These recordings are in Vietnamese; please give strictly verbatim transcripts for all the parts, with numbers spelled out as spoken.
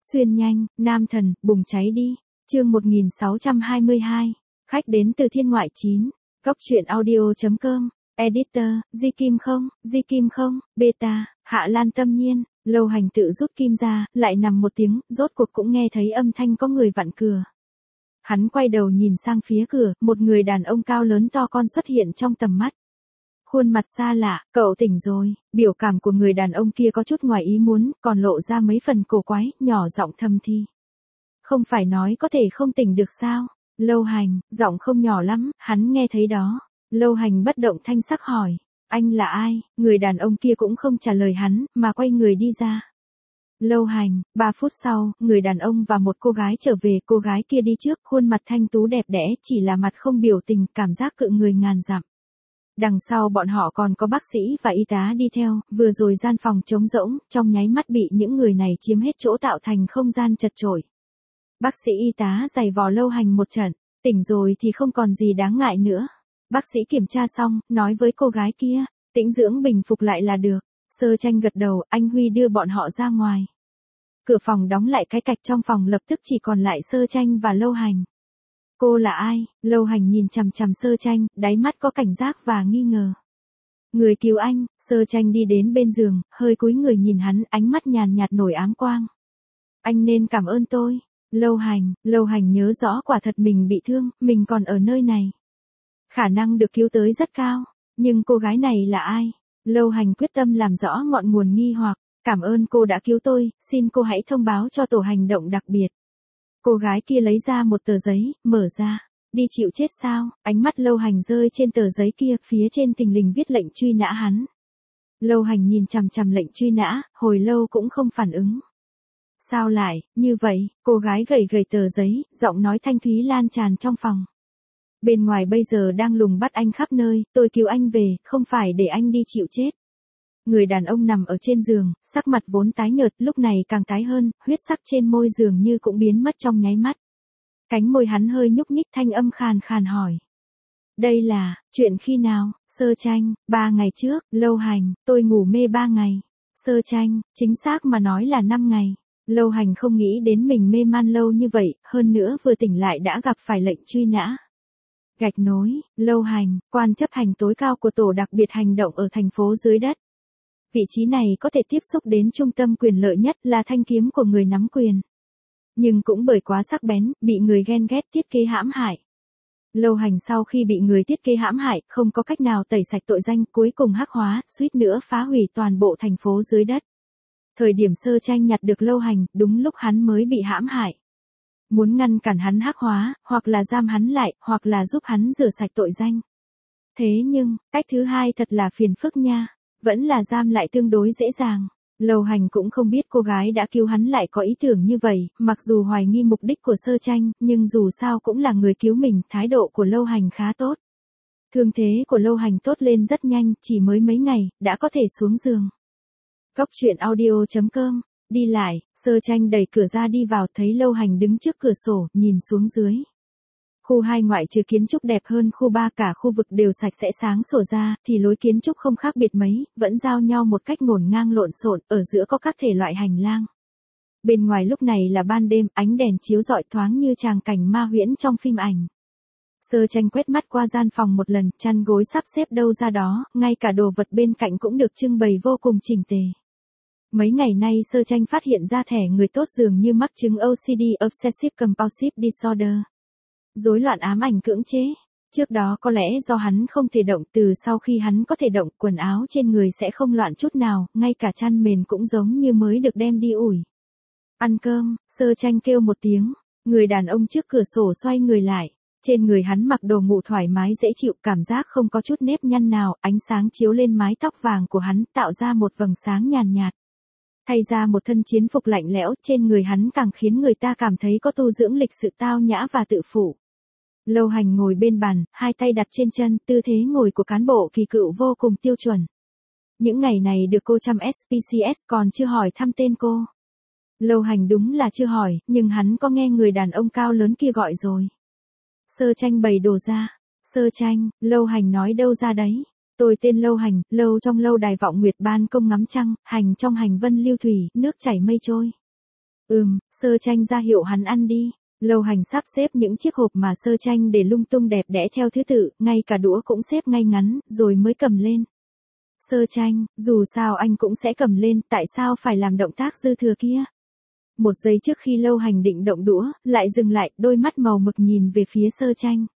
Xuyên nhanh, nam thần, bùng cháy đi. Chương một nghìn sáu trăm hai mươi hai. Khách đến từ thiên ngoại chín. Góc truyện audio.com. Editor, Di Kim không, Di Kim không, beta, Hạ Lan Tâm Nhiên. Lâu Hành tự rút kim ra, lại nằm một tiếng, rốt cuộc cũng nghe thấy âm thanh có người vặn cửa. Hắn quay đầu nhìn sang phía cửa, một người đàn ông cao lớn to con xuất hiện trong tầm mắt. Khuôn mặt xa lạ, cậu tỉnh rồi, biểu cảm của người đàn ông kia có chút ngoài ý muốn, còn lộ ra mấy phần cổ quái, nhỏ giọng thầm thì. Không phải nói có thể không tỉnh được sao? Lâu Hành, giọng không nhỏ lắm, hắn nghe thấy đó. Lâu Hành bất động thanh sắc hỏi, anh là ai? Người đàn ông kia cũng không trả lời hắn, mà quay người đi ra. Lâu Hành, ba phút sau, người đàn ông và một cô gái trở về, cô gái kia đi trước, khuôn mặt thanh tú đẹp đẽ, chỉ là mặt không biểu tình, cảm giác cự người ngàn dặm. Đằng sau bọn họ còn có bác sĩ và y tá đi theo, vừa rồi gian phòng trống rỗng, trong nháy mắt bị những người này chiếm hết chỗ tạo thành không gian chật chội. Bác sĩ y tá giày vò Lâu Hành một trận, tỉnh rồi thì không còn gì đáng ngại nữa. Bác sĩ kiểm tra xong, nói với cô gái kia, tĩnh dưỡng bình phục lại là được. Sơ Tranh gật đầu, anh Huy đưa bọn họ ra ngoài. Cửa phòng đóng lại, cái cạch trong phòng lập tức chỉ còn lại Sơ Tranh và Lâu Hành. Cô là ai? Lâu Hành nhìn chằm chằm Sơ Tranh, đáy mắt có cảnh giác và nghi ngờ. Người cứu anh. Sơ Tranh đi đến bên giường, hơi cúi người nhìn hắn, ánh mắt nhàn nhạt nổi áng quang. Anh nên cảm ơn tôi. Lâu Hành, Lâu Hành nhớ rõ quả thật mình bị thương, mình còn ở nơi này. Khả năng được cứu tới rất cao, nhưng cô gái này là ai? Lâu Hành quyết tâm làm rõ ngọn nguồn nghi hoặc. Cảm ơn cô đã cứu tôi, xin cô hãy thông báo cho tổ hành động đặc biệt. Cô gái kia lấy ra một tờ giấy, mở ra. Đi chịu chết sao? Ánh mắt Lâu Hành rơi trên tờ giấy kia, phía trên thình lình viết lệnh truy nã hắn. Lâu Hành nhìn chằm chằm lệnh truy nã, hồi lâu cũng không phản ứng. Sao lại, như vậy? Cô gái gầy gầy tờ giấy, giọng nói thanh thúy lan tràn trong phòng. Bên ngoài bây giờ đang lùng bắt anh khắp nơi, tôi cứu anh về, không phải để anh đi chịu chết. Người đàn ông nằm ở trên giường, sắc mặt vốn tái nhợt, lúc này càng tái hơn, huyết sắc trên môi dường như cũng biến mất trong nháy mắt. Cánh môi hắn hơi nhúc nhích, thanh âm khàn khàn hỏi. Đây là, chuyện khi nào? Sơ Tranh, ba ngày trước. Lâu Hành, tôi ngủ mê ba ngày. Sơ Tranh, chính xác mà nói là năm ngày. Lâu Hành không nghĩ đến mình mê man lâu như vậy, hơn nữa vừa tỉnh lại đã gặp phải lệnh truy nã. Gạch nối. Lâu Hành, quan chấp hành tối cao của tổ đặc biệt hành động ở thành phố dưới đất. Vị trí này có thể tiếp xúc đến trung tâm quyền lợi nhất, là thanh kiếm của người nắm quyền. Nhưng cũng bởi quá sắc bén, bị người ghen ghét thiết kế hãm hại. Lâu Hành sau khi bị người thiết kế hãm hại, không có cách nào tẩy sạch tội danh, cuối cùng hắc hóa, suýt nữa phá hủy toàn bộ thành phố dưới đất. Thời điểm Sơ Tranh nhặt được Lâu Hành, đúng lúc hắn mới bị hãm hại. Muốn ngăn cản hắn hắc hóa, hoặc là giam hắn lại, hoặc là giúp hắn rửa sạch tội danh. Thế nhưng, cách thứ hai thật là phiền phức nha. Vẫn là giam lại tương đối dễ dàng. Lâu Hành cũng không biết cô gái đã cứu hắn lại có ý tưởng như vậy, mặc dù hoài nghi mục đích của Sơ Tranh, nhưng dù sao cũng là người cứu mình, thái độ của Lâu Hành khá tốt. Thương thế của Lâu Hành tốt lên rất nhanh, chỉ mới mấy ngày, đã có thể xuống giường. Góc truyện audio.com. Đi lại, Sơ Tranh đẩy cửa ra đi vào, thấy Lâu Hành đứng trước cửa sổ, nhìn xuống dưới. Khu hai ngoại trừ kiến trúc đẹp hơn khu ba, cả khu vực đều sạch sẽ sáng sủa ra, thì lối kiến trúc không khác biệt mấy, vẫn giao nhau một cách ngổn ngang lộn xộn, ở giữa có các thể loại hành lang. Bên ngoài lúc này là ban đêm, ánh đèn chiếu rọi thoáng như tràng cảnh ma huyễn trong phim ảnh. Sơ Tranh quét mắt qua gian phòng một lần, chăn gối sắp xếp đâu ra đó, ngay cả đồ vật bên cạnh cũng được trưng bày vô cùng chỉnh tề. Mấy ngày nay Sơ Tranh phát hiện ra thẻ người tốt dường như mắc chứng ô xê đê Obsessive Compulsive Disorder. Rối loạn ám ảnh cưỡng chế. Trước đó có lẽ do hắn không thể động, từ sau khi hắn có thể động, quần áo trên người sẽ không loạn chút nào, ngay cả chăn mền cũng giống như mới được đem đi ủi. Ăn cơm. Sơ Tranh kêu một tiếng, người đàn ông trước cửa sổ xoay người lại. Trên người hắn mặc đồ ngủ thoải mái dễ chịu, cảm giác không có chút nếp nhăn nào, ánh sáng chiếu lên mái tóc vàng của hắn, tạo ra một vầng sáng nhàn nhạt. Thay ra một thân chiến phục lạnh lẽo, trên người hắn càng khiến người ta cảm thấy có tu dưỡng lịch sự tao nhã và tự phụ. Lâu Hành ngồi bên bàn, hai tay đặt trên chân, tư thế ngồi của cán bộ kỳ cựu vô cùng tiêu chuẩn. Những ngày này được cô chăm ét pê xê ét, còn chưa hỏi thăm tên cô. Lâu Hành đúng là chưa hỏi, nhưng hắn có nghe người đàn ông cao lớn kia gọi rồi. Sơ Tranh bày đồ ra. Sơ Tranh, Lâu Hành nói đâu ra đấy. Tôi tên Lâu Hành, lâu trong lâu đài vọng nguyệt ban công ngắm trăng, hành trong hành vân lưu thủy, nước chảy mây trôi. Ừm, Sơ Tranh ra hiệu hắn ăn đi. Lâu Hành sắp xếp những chiếc hộp mà Sơ Tranh để lung tung đẹp đẽ theo thứ tự, ngay cả đũa cũng xếp ngay ngắn, rồi mới cầm lên. Sơ Tranh, dù sao anh cũng sẽ cầm lên, tại sao phải làm động tác dư thừa kia? Một giây trước khi Lâu Hành định động đũa, lại dừng lại, đôi mắt màu mực nhìn về phía Sơ Tranh.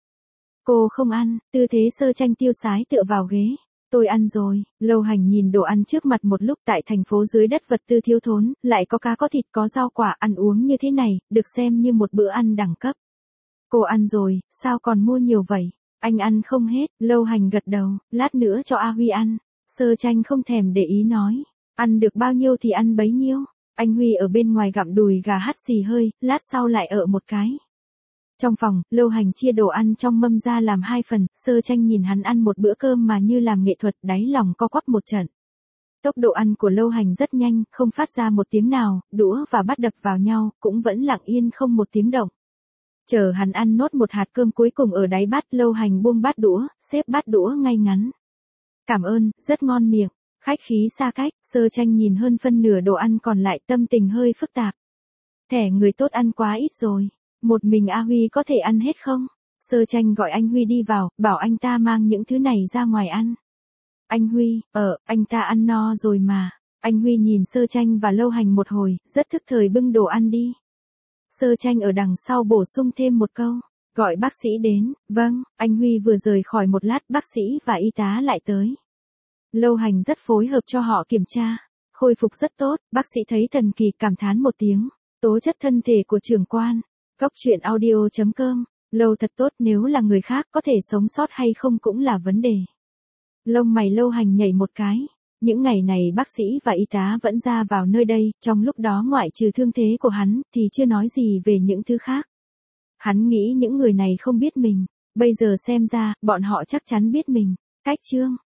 Cô không ăn, tư thế Sơ Tranh tiêu sái tựa vào ghế. Tôi ăn rồi. Lâu Hành nhìn đồ ăn trước mặt một lúc. Tại thành phố dưới đất vật tư thiếu thốn, lại có cá có thịt có rau quả, ăn uống như thế này, được xem như một bữa ăn đẳng cấp. Cô ăn rồi, sao còn mua nhiều vậy? Anh ăn không hết. Lâu Hành gật đầu, lát nữa cho A Huy ăn. Sơ Tranh không thèm để ý nói, ăn được bao nhiêu thì ăn bấy nhiêu. Anh Huy ở bên ngoài gặm đùi gà hắt xì hơi, lát sau lại ở một cái. Trong phòng, Lâu Hành chia đồ ăn trong mâm ra làm hai phần, Sơ Tranh nhìn hắn ăn một bữa cơm mà như làm nghệ thuật, đáy lòng co quắp một trận. Tốc độ ăn của Lâu Hành rất nhanh, không phát ra một tiếng nào, đũa và bát đập vào nhau, cũng vẫn lặng yên không một tiếng động. Chờ hắn ăn nốt một hạt cơm cuối cùng ở đáy bát, Lâu Hành buông bát đũa, xếp bát đũa ngay ngắn. Cảm ơn, rất ngon miệng. Khách khí xa cách, Sơ Tranh nhìn hơn phân nửa đồ ăn còn lại, tâm tình hơi phức tạp. Thẻ người tốt ăn quá ít rồi. Một mình A Huy có thể ăn hết không? Sơ Tranh gọi anh Huy đi vào, bảo anh ta mang những thứ này ra ngoài ăn. Anh Huy, ờ, anh ta ăn no rồi mà. Anh Huy nhìn Sơ Tranh và Lâu Hành một hồi, rất thức thời bưng đồ ăn đi. Sơ Tranh ở đằng sau bổ sung thêm một câu, gọi bác sĩ đến. Vâng, anh Huy vừa rời khỏi một lát, bác sĩ và y tá lại tới. Lâu Hành rất phối hợp cho họ kiểm tra. Khôi phục rất tốt, bác sĩ thấy thần kỳ cảm thán một tiếng. Tố chất thân thể của trưởng quan. Góc truyện audio chấm com. Lâu thật tốt, nếu là người khác có thể sống sót hay không cũng là vấn đề. Lông mày Lâu Hành nhảy một cái. Những ngày này bác sĩ và y tá vẫn ra vào nơi đây, trong lúc đó ngoại trừ thương thế của hắn thì chưa nói gì về những thứ khác. Hắn nghĩ những người này không biết mình, bây giờ xem ra, bọn họ chắc chắn biết mình. Cách chương